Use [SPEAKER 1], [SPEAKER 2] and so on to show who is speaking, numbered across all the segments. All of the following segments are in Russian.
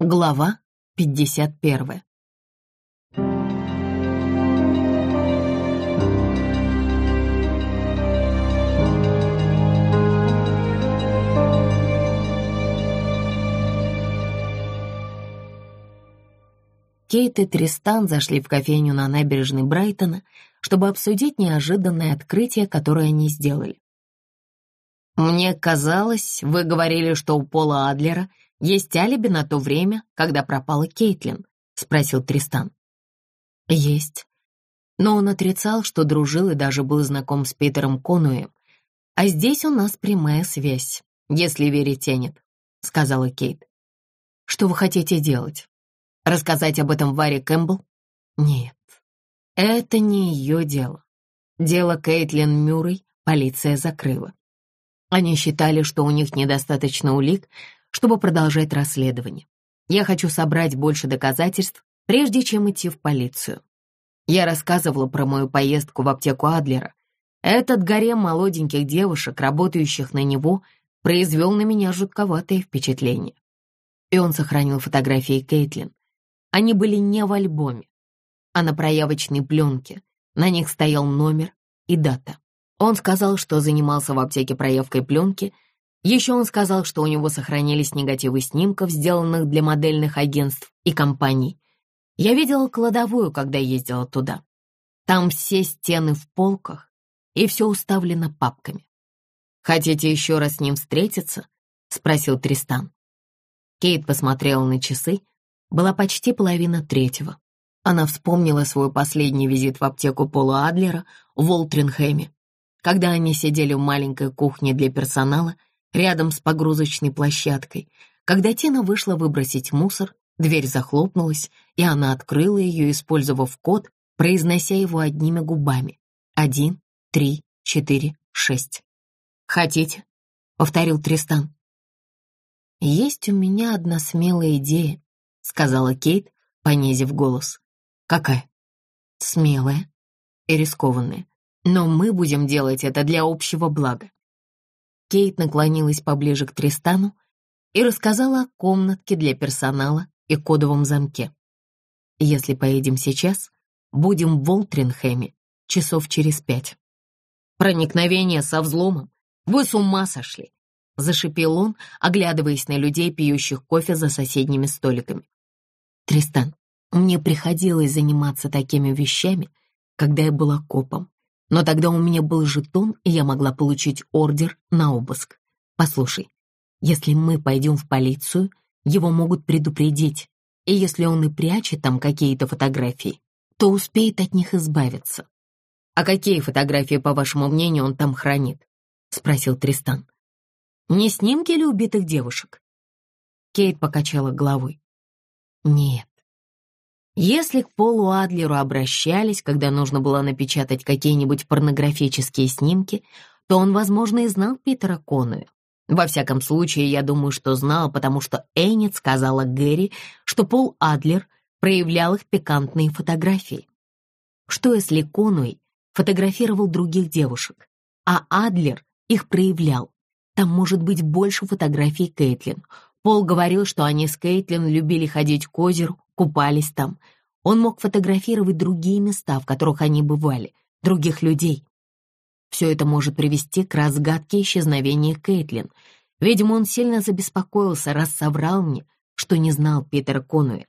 [SPEAKER 1] Глава 51. Кейт и Тристан зашли в кофейню на набережной Брайтона, чтобы обсудить неожиданное открытие, которое они сделали. «Мне казалось, вы говорили, что у Пола Адлера есть алиби на то время, когда пропала Кейтлин?» — спросил Тристан. «Есть. Но он отрицал, что дружил и даже был знаком с Питером Конуэем. А здесь у нас прямая связь, если верить Эннет», — сказала Кейт. «Что вы хотите делать? Рассказать об этом Варе Кэмпбелл?» «Нет, это не ее дело. Дело Кейтлин Мюррей полиция закрыла. Они считали, что у них недостаточно улик, чтобы продолжать расследование. Я хочу собрать больше доказательств, прежде чем идти в полицию. Я рассказывала про мою поездку в аптеку Адлера. Этот гарем молоденьких девушек, работающих на него, произвел на меня жутковатое впечатление. И он сохранил фотографии Кейтлин. Они были не в альбоме, а на проявочной пленке. На них стоял номер и дата. Он сказал, что занимался в аптеке проявкой пленки. Еще он сказал, что у него сохранились негативы снимков, сделанных для модельных агентств и компаний. Я видела кладовую, когда ездила туда. Там все стены в полках, и все уставлено папками. «Хотите еще раз с ним встретиться?» — спросил Тристан. Кейт посмотрела на часы. Была почти 2:30. Она вспомнила свой последний визит в аптеку Пола Адлера в Уолтренхэме, когда они сидели в маленькой кухне для персонала рядом с погрузочной площадкой. Когда Тина вышла выбросить мусор, дверь захлопнулась, и она открыла ее, использовав код, произнося его одними губами. 1, 3, 4, 6. «Хотите?» — повторил Тристан. «Есть у меня одна смелая идея», — сказала Кейт, понизив голос. «Какая?» «Смелая и рискованная. Но мы будем делать это для общего блага». Кейт наклонилась поближе к Тристану и рассказала о комнатке для персонала и кодовом замке. «Если поедем сейчас, будем в Уолтренхэме часов через 5. «Проникновение со взломом? Вы с ума сошли!» — зашипел он, оглядываясь на людей, пьющих кофе за соседними столиками. «Тристан, мне приходилось заниматься такими вещами, когда я была копом. Но тогда у меня был жетон, и я могла получить ордер на обыск. Послушай, если мы пойдем в полицию, его могут предупредить, и если он и прячет там какие-то фотографии, то успеет от них избавиться». «А какие фотографии, по вашему мнению, он там хранит?» — спросил Тристан. «Не снимки ли убитых девушек?» Кейт покачала головой. «Нет. Если к Полу Адлеру обращались, когда нужно было напечатать какие-нибудь порнографические снимки, то он, возможно, и знал Питера Конуэя. Во всяком случае, я думаю, что знал, потому что Эннет сказала Гэри, что Пол Адлер проявлял их пикантные фотографии. Что если Конуэй фотографировал других девушек, а Адлер их проявлял? Там может быть больше фотографий Кейтлин. Пол говорил, что они с Кейтлин любили ходить к озеру, купались там. Он мог фотографировать другие места, в которых они бывали, других людей. Все это может привести к разгадке исчезновения Кейтлин. Видимо, он сильно забеспокоился, раз соврал мне, что не знал Питера Конуэя.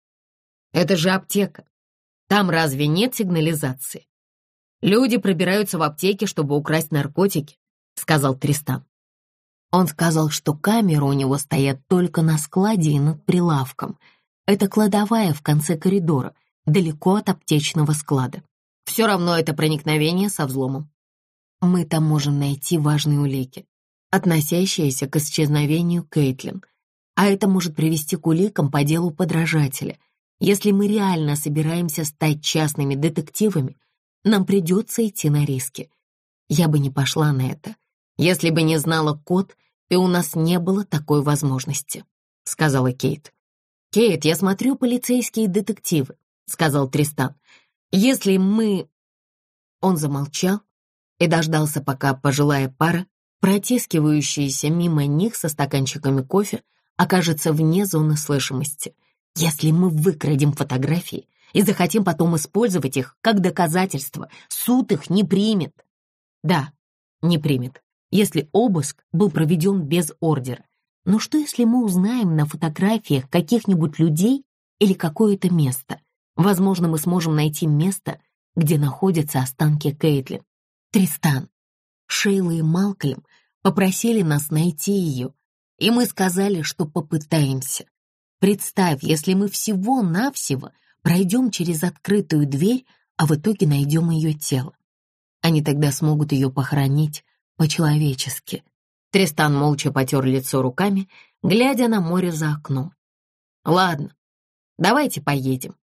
[SPEAKER 1] «Это же аптека. Там разве нет сигнализации? Люди пробираются в аптеки, чтобы украсть наркотики», — сказал Тристан. Он сказал, что камеры у него стоят только на складе и над прилавком. Это кладовая в конце коридора, далеко от аптечного склада. Все равно это проникновение со взломом. Мы там можем найти важные улики, относящиеся к исчезновению Кейтлин. А это может привести к уликам по делу подражателя. Если мы реально собираемся стать частными детективами, нам придется идти на риски. Я бы не пошла на это, если бы не знала код, и у нас не было такой возможности», — сказала Кейт. «Кейт, я смотрю полицейские детективы», — сказал Тристан. «Если мы...» Он замолчал и дождался, пока пожилая пара, протискивающаяся мимо них со стаканчиками кофе, окажется вне зоны слышимости. Если мы выкрадем фотографии и захотим потом использовать их как доказательство, суд их не примет. Да, не примет, если обыск был проведен без ордера. Но что, если мы узнаем на фотографиях каких-нибудь людей или какое-то место? Возможно, мы сможем найти место, где находятся останки Кейтлин. Тристан, Шейла и Малкольм попросили нас найти ее, и мы сказали, что попытаемся. Представь, если мы всего-навсего пройдем через открытую дверь, а в итоге найдем ее тело. Они тогда смогут ее похоронить по-человечески. Тристан молча потер лицо руками, глядя на море за окном. «Ладно, давайте поедем»,